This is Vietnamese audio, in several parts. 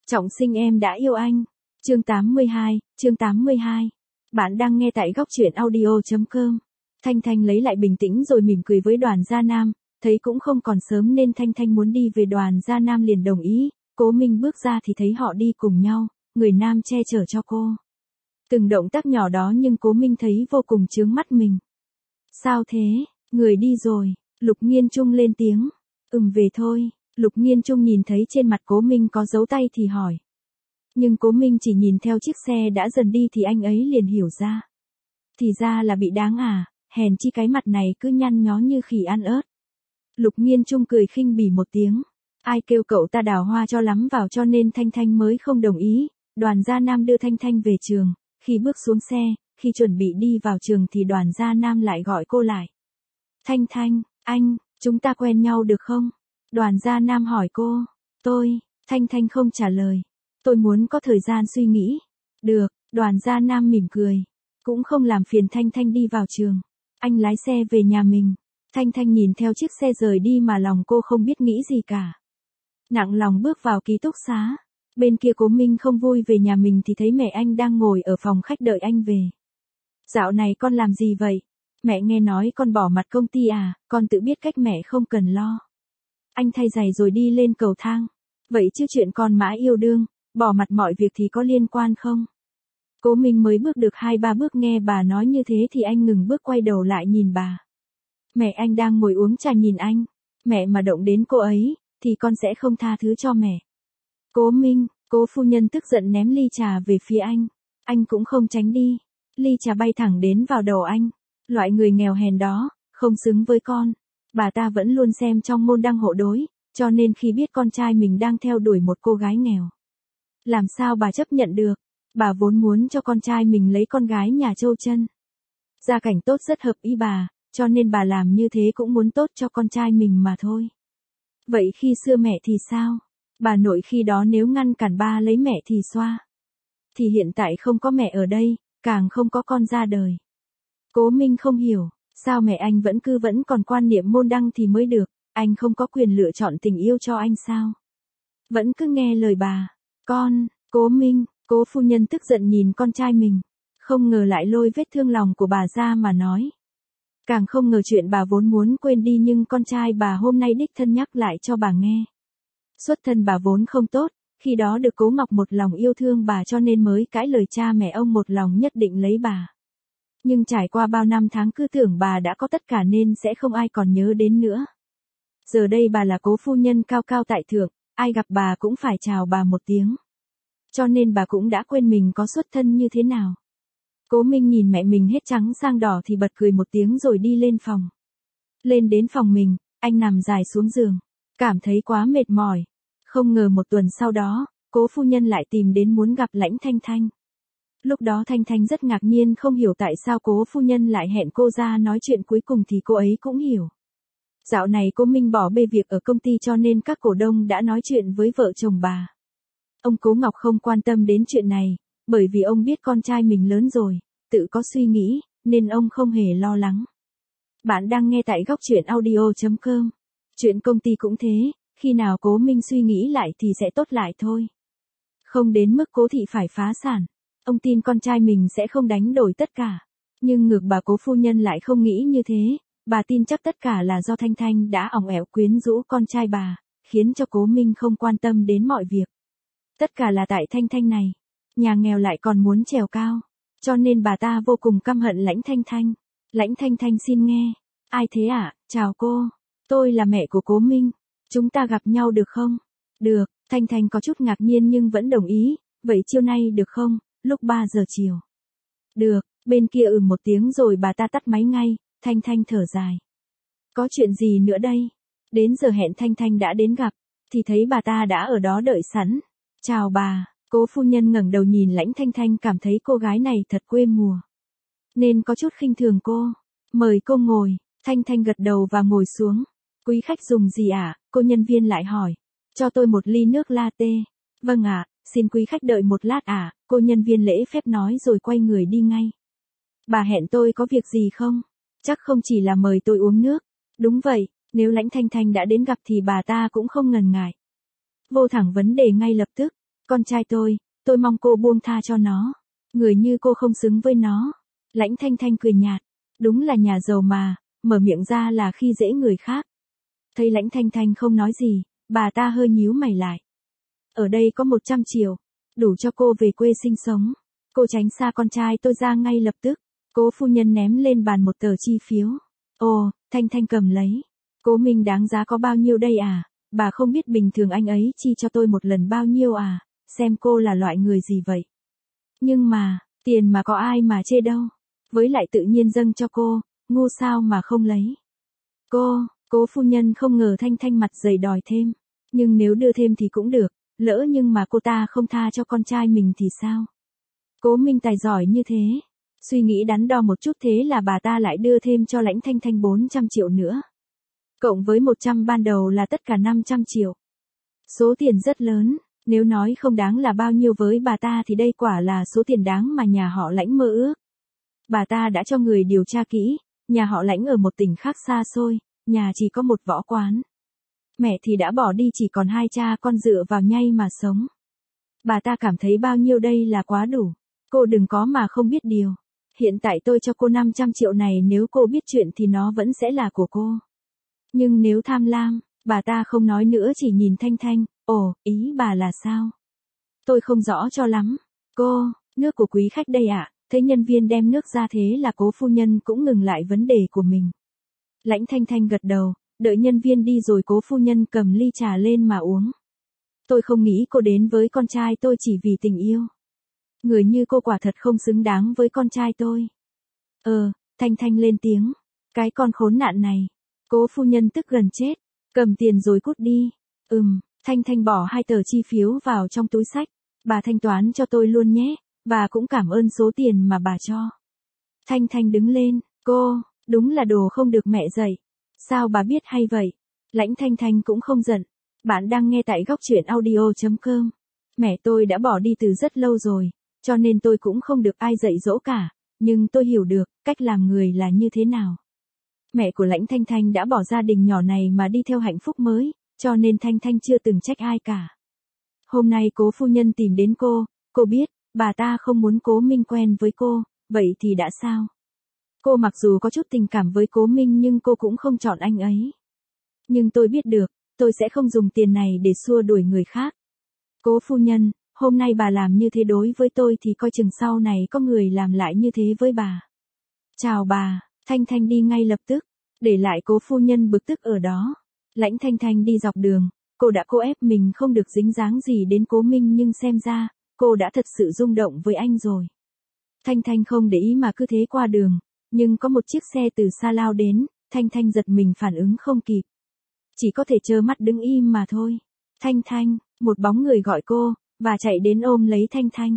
Trọng sinh em đã yêu anh. Chương 82. Bạn đang nghe tại góc truyện audio.com. Thanh Thanh lấy lại bình tĩnh rồi mỉm cười với Đoàn Gia Nam, thấy cũng không còn sớm nên Thanh Thanh muốn đi về. Đoàn Gia Nam liền đồng ý. Cố Minh bước ra thì thấy họ đi cùng nhau, người nam che chở cho cô. Từng động tác nhỏ đó nhưng Cố Minh thấy vô cùng chướng mắt mình. Sao thế, người đi rồi, Lục Nghiên Trung lên tiếng. Về thôi. Lục Nghiên Trung nhìn thấy trên mặt Cố Minh có dấu tay thì hỏi. Nhưng Cố Minh chỉ nhìn theo chiếc xe đã dần đi thì anh ấy liền hiểu ra. Thì ra là bị đáng à, hèn chi cái mặt này cứ nhăn nhó như khỉ ăn ớt. Lục Nghiên Trung cười khinh bỉ một tiếng. Ai kêu cậu ta đào hoa cho lắm vào cho nên Thanh Thanh mới không đồng ý. Đoàn Gia Nam đưa Thanh Thanh về trường, khi bước xuống xe, khi chuẩn bị đi vào trường thì Đoàn Gia Nam lại gọi cô lại. Thanh Thanh, anh, chúng ta quen nhau được không? Đoàn Gia Nam hỏi cô. Thanh Thanh không trả lời. Tôi muốn có thời gian suy nghĩ. Được, Đoàn Gia Nam mỉm cười. Cũng không làm phiền Thanh Thanh đi vào trường. Anh lái xe về nhà mình. Thanh Thanh nhìn theo chiếc xe rời đi mà lòng cô không biết nghĩ gì cả. Nặng lòng bước vào ký túc xá. Bên kia Cố Minh không vui về nhà mình thì thấy mẹ anh đang ngồi ở phòng khách đợi anh về. Dạo này con làm gì vậy? Mẹ nghe nói con bỏ mặt công ty à, con tự biết cách mẹ không cần lo. Anh thay giày rồi đi lên cầu thang. Vậy chứ chuyện con mãi yêu đương, bỏ mặt mọi việc thì có liên quan không? Cố Minh mới bước được 2-3 bước nghe bà nói như thế thì anh ngừng bước quay đầu lại nhìn bà. Mẹ anh đang ngồi uống trà nhìn anh. Mẹ mà động đến cô ấy, thì con sẽ không tha thứ cho mẹ. Cố Minh, Cố phu nhân tức giận ném ly trà về phía anh. Anh cũng không tránh đi. Ly trà bay thẳng đến vào đầu anh. Loại người nghèo hèn đó, không xứng với con. Bà ta vẫn luôn xem trong môn đăng hộ đối, cho nên khi biết con trai mình đang theo đuổi một cô gái nghèo. Làm sao bà chấp nhận được? Bà vốn muốn cho con trai mình lấy con gái nhà Châu Chân. Gia cảnh tốt rất hợp ý bà, cho nên bà làm như thế cũng muốn tốt cho con trai mình mà thôi. Vậy khi xưa mẹ thì sao? Bà nội khi đó nếu ngăn cản ba lấy mẹ thì xoa. Thì hiện tại không có mẹ ở đây, càng không có con ra đời. Cố Minh không hiểu, sao mẹ anh vẫn còn quan niệm môn đăng thì mới được, anh không có quyền lựa chọn tình yêu cho anh sao? Vẫn cứ nghe lời bà. Con, Cố Minh, Cố phu nhân tức giận nhìn con trai mình. Không ngờ lại lôi vết thương lòng của bà ra mà nói. Càng không ngờ chuyện bà vốn muốn quên đi nhưng con trai bà hôm nay đích thân nhắc lại cho bà nghe. Xuất thân bà vốn không tốt, khi đó được Cố Ngọc một lòng yêu thương bà cho nên mới cãi lời cha mẹ ông một lòng nhất định lấy bà. Nhưng trải qua bao năm tháng cứ tưởng bà đã có tất cả nên sẽ không ai còn nhớ đến nữa. Giờ đây bà là Cố phu nhân cao cao tại thượng, ai gặp bà cũng phải chào bà một tiếng. Cho nên bà cũng đã quên mình có xuất thân như thế nào. Cố Minh nhìn mẹ mình hết trắng sang đỏ thì bật cười một tiếng rồi đi lên phòng. Lên đến phòng mình, anh nằm dài xuống giường, cảm thấy quá mệt mỏi. Không ngờ một tuần sau đó, Cố phu nhân lại tìm đến muốn gặp Lãnh Thanh Thanh. Lúc đó Thanh Thanh rất ngạc nhiên không hiểu tại sao Cố phu nhân lại hẹn cô ra nói chuyện, cuối cùng thì cô ấy cũng hiểu. Dạo này Cố Minh bỏ bê việc ở công ty cho nên các cổ đông đã nói chuyện với vợ chồng bà. Ông Cố Ngọc không quan tâm đến chuyện này, bởi vì ông biết con trai mình lớn rồi, tự có suy nghĩ, nên ông không hề lo lắng. Bạn đang nghe tại góc truyện audio.com. Chuyện công ty cũng thế, khi nào Cố Minh suy nghĩ lại thì sẽ tốt lại thôi. Không đến mức Cố thị phải phá sản. Ông tin con trai mình sẽ không đánh đổi tất cả. Nhưng ngược bà Cố phu nhân lại không nghĩ như thế. Bà tin chắc tất cả là do Thanh Thanh đã ỏng ẻo quyến rũ con trai bà, khiến cho Cố Minh không quan tâm đến mọi việc. Tất cả là tại Thanh Thanh này. Nhà nghèo lại còn muốn trèo cao. Cho nên bà ta vô cùng căm hận Lãnh Thanh Thanh. Lãnh Thanh Thanh xin nghe. Ai thế ạ? Chào cô. Tôi là mẹ của Cố Minh. Chúng ta gặp nhau được không? Được. Thanh Thanh có chút ngạc nhiên nhưng vẫn đồng ý. Vậy chiều nay được không? Lúc 3 giờ chiều. Được. Bên kia một tiếng rồi bà ta tắt máy ngay. Thanh Thanh thở dài. Có chuyện gì nữa đây? Đến giờ hẹn Thanh Thanh đã đến gặp. Thì thấy bà ta đã ở đó đợi sẵn. Chào bà. Cố phu nhân ngẩng đầu nhìn Lãnh Thanh Thanh cảm thấy cô gái này thật quê mùa. Nên có chút khinh thường cô. Mời cô ngồi. Thanh Thanh gật đầu và ngồi xuống. Quý khách dùng gì ạ? Cô nhân viên lại hỏi. Cho tôi một ly nước latte. Vâng ạ, xin quý khách đợi một lát ạ. Cô nhân viên lễ phép nói rồi quay người đi ngay. Bà hẹn tôi có việc gì không? Chắc không chỉ là mời tôi uống nước. Đúng vậy, nếu Lãnh Thanh Thanh đã đến gặp thì bà ta cũng không ngần ngại. Vô thẳng vấn đề ngay lập tức. Con trai tôi mong cô buông tha cho nó. Người như cô không xứng với nó. Lãnh Thanh Thanh cười nhạt. Đúng là nhà giàu mà, mở miệng ra là khi dễ người khác. Thấy Lãnh Thanh Thanh không nói gì, bà ta hơi nhíu mày lại. Ở đây có 100 triệu, đủ cho cô về quê sinh sống. Cô tránh xa con trai tôi ra ngay lập tức. Cố phu nhân ném lên bàn một tờ chi phiếu. Ồ, Thanh Thanh cầm lấy. Cố Minh đáng giá có bao nhiêu đây à? Bà không biết bình thường anh ấy chi cho tôi một lần bao nhiêu à? Xem cô là loại người gì vậy? Nhưng mà, tiền mà có ai mà chê đâu. Với lại tự nhiên dâng cho cô, ngu sao mà không lấy. Cố phu nhân không ngờ Thanh Thanh mặt dày đòi thêm. Nhưng nếu đưa thêm thì cũng được, lỡ nhưng mà cô ta không tha cho con trai mình thì sao? Cố Minh tài giỏi như thế. Suy nghĩ đắn đo một chút thế là bà ta lại đưa thêm cho Lãnh Thanh Thanh 400 triệu nữa. Cộng với 100 ban đầu là tất cả 500 triệu. Số tiền rất lớn, nếu nói không đáng là bao nhiêu với bà ta thì đây quả là số tiền đáng mà nhà họ Lãnh mơ ước. Bà ta đã cho người điều tra kỹ, nhà họ Lãnh ở một tỉnh khác xa xôi, nhà chỉ có một võ quán. Mẹ thì đã bỏ đi chỉ còn hai cha con dựa vào nhai mà sống. Bà ta cảm thấy bao nhiêu đây là quá đủ. Cô đừng có mà không biết điều. Hiện tại tôi cho cô 500 triệu này, nếu cô biết chuyện thì nó vẫn sẽ là của cô. Nhưng nếu tham lam, bà ta không nói nữa chỉ nhìn Thanh Thanh. Ồ, ý bà là sao? Tôi không rõ cho lắm. Cô, nước của quý khách đây ạ. Thấy nhân viên đem nước ra thế là cố phu nhân cũng ngừng lại vấn đề của mình. Lãnh Thanh Thanh gật đầu, đợi nhân viên đi rồi cố phu nhân cầm ly trà lên mà uống. Tôi không nghĩ cô đến với con trai tôi chỉ vì tình yêu. Người như cô quả thật không xứng đáng với con trai tôi. Thanh Thanh lên tiếng. Cái con khốn nạn này. Cố phu nhân tức gần chết. Cầm tiền rồi cút đi. Thanh Thanh bỏ 2 tờ chi phiếu vào trong túi xách. Bà thanh toán cho tôi luôn nhé. Và cũng cảm ơn số tiền mà bà cho. Thanh Thanh đứng lên. Cô, đúng là đồ không được mẹ dạy. Sao bà biết hay vậy? Lãnh Thanh Thanh cũng không giận. Bạn đang nghe tại góc truyện audio.com. Mẹ tôi đã bỏ đi từ rất lâu rồi, cho nên tôi cũng không được ai dạy dỗ cả, nhưng tôi hiểu được cách làm người là như thế nào. Mẹ của Lãnh Thanh Thanh đã bỏ gia đình nhỏ này mà đi theo hạnh phúc mới, cho nên Thanh Thanh chưa từng trách ai cả. Hôm nay cố phu nhân tìm đến cô biết, bà ta không muốn Cố Minh quen với cô, vậy thì đã sao? Cô mặc dù có chút tình cảm với Cố Minh nhưng cô cũng không chọn anh ấy. Nhưng tôi biết được, tôi sẽ không dùng tiền này để xua đuổi người khác. Cố phu nhân, hôm nay bà làm như thế đối với tôi thì coi chừng sau này có người làm lại như thế với bà. Chào bà, Thanh Thanh đi ngay lập tức, để lại cố phu nhân bực tức ở đó. Lãnh Thanh Thanh đi dọc đường, cô đã cố ép mình không được dính dáng gì đến Cố Minh nhưng xem ra, cô đã thật sự rung động với anh rồi. Thanh Thanh không để ý mà cứ thế qua đường, nhưng có một chiếc xe từ xa lao đến, Thanh Thanh giật mình phản ứng không kịp. Chỉ có thể trơ mắt đứng im mà thôi. Thanh Thanh, một bóng người gọi cô, và chạy đến ôm lấy Thanh Thanh.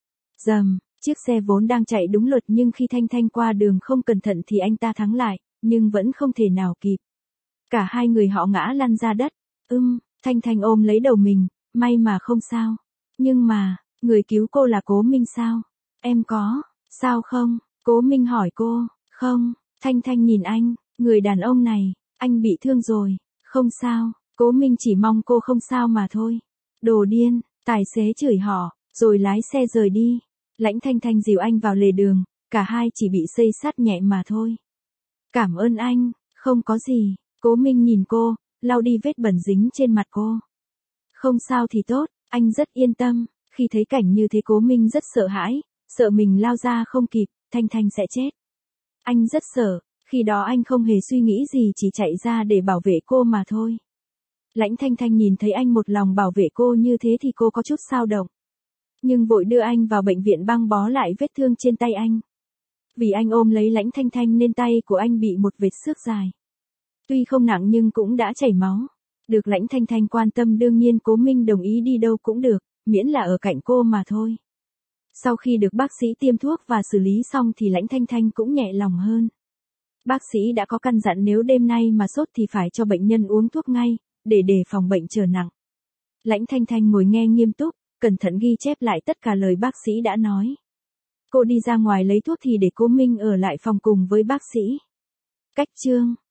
Rầm, chiếc xe vốn đang chạy đúng luật nhưng khi Thanh Thanh qua đường không cẩn thận thì anh ta thắng lại, nhưng vẫn không thể nào kịp. Cả hai người họ ngã lăn ra đất. Thanh Thanh ôm lấy đầu mình, may mà không sao. Nhưng mà, người cứu cô là Cố Minh sao? Em có, sao không? Cố Minh hỏi cô. Không, Thanh Thanh nhìn anh, người đàn ông này, anh bị thương rồi. Không sao, Cố Minh chỉ mong cô không sao mà thôi. Đồ điên, tài xế chửi họ, rồi lái xe rời đi. Lãnh Thanh Thanh dìu anh vào lề đường, cả hai chỉ bị xây xát nhẹ mà thôi. Cảm ơn anh, không có gì. Cố Minh nhìn cô, lau đi vết bẩn dính trên mặt cô. Không sao thì tốt, anh rất yên tâm. Khi thấy cảnh như thế Cố Minh rất sợ hãi, sợ mình lao ra không kịp, Thanh Thanh sẽ chết. Anh rất sợ, khi đó anh không hề suy nghĩ gì chỉ chạy ra để bảo vệ cô mà thôi. Lãnh Thanh Thanh nhìn thấy anh một lòng bảo vệ cô như thế thì cô có chút xao động. Nhưng vội đưa anh vào bệnh viện băng bó lại vết thương trên tay anh. Vì anh ôm lấy Lãnh Thanh Thanh nên tay của anh bị một vết xước dài. Tuy không nặng nhưng cũng đã chảy máu. Được Lãnh Thanh Thanh quan tâm đương nhiên Cố Minh đồng ý đi đâu cũng được, miễn là ở cạnh cô mà thôi. Sau khi được bác sĩ tiêm thuốc và xử lý xong thì Lãnh Thanh Thanh cũng nhẹ lòng hơn. Bác sĩ đã có căn dặn nếu đêm nay mà sốt thì phải cho bệnh nhân uống thuốc ngay, để đề phòng bệnh trở nặng. Lãnh Thanh Thanh ngồi nghe nghiêm túc, cẩn thận ghi chép lại tất cả lời bác sĩ đã nói. Cô đi ra ngoài lấy thuốc thì để Cố Minh ở lại phòng cùng với bác sĩ. Cách chương